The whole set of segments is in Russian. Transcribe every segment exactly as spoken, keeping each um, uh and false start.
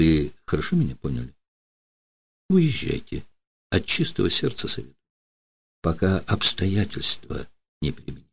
Вы хорошо меня поняли? Уезжайте. От чистого сердца советую. Пока обстоятельства не переменят.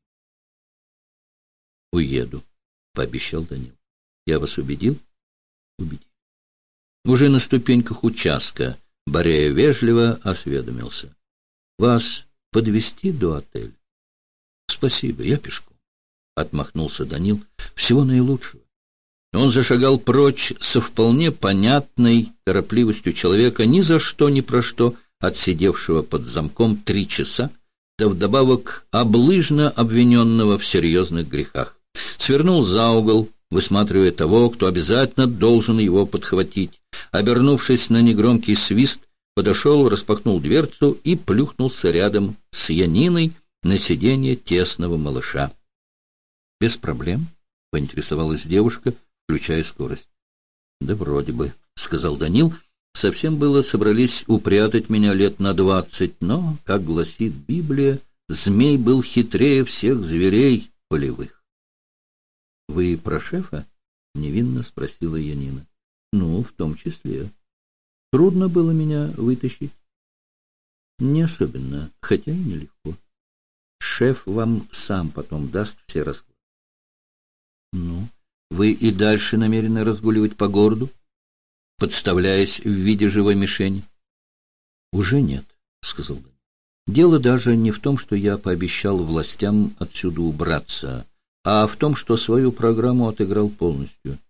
Уеду, пообещал Данил. Я вас убедил? Убедил. Уже на ступеньках участка Борея вежливо осведомился. Вас подвезти до отеля? Спасибо, я пешком. Отмахнулся Данил. Всего наилучшего. Он зашагал прочь со вполне понятной торопливостью человека, ни за что, ни про что, отсидевшего под замком три часа, да вдобавок облыжно обвиненного в серьезных грехах. Свернул за угол, высматривая того, кто обязательно должен его подхватить. Обернувшись на негромкий свист, подошел, распахнул дверцу и плюхнулся рядом с Яниной на сиденье тесного малыша. — Без проблем? — поинтересовалась девушка, включая скорость. — Да вроде бы, — сказал Данил. Совсем было собрались упрятать меня лет на двадцать, но, как гласит Библия, змей был хитрее всех зверей полевых. — Вы про шефа? — невинно спросила Янина. — Ну, в том числе. Трудно было меня вытащить? — Не особенно, хотя и нелегко. Шеф вам сам потом даст все расклады. — Ну, вы и дальше намерены разгуливать по городу, подставляясь в виде живой мишени? — Уже нет, — сказал Данил. Дело даже не в том, что я пообещал властям отсюда убраться, а в том, что свою программу отыграл полностью.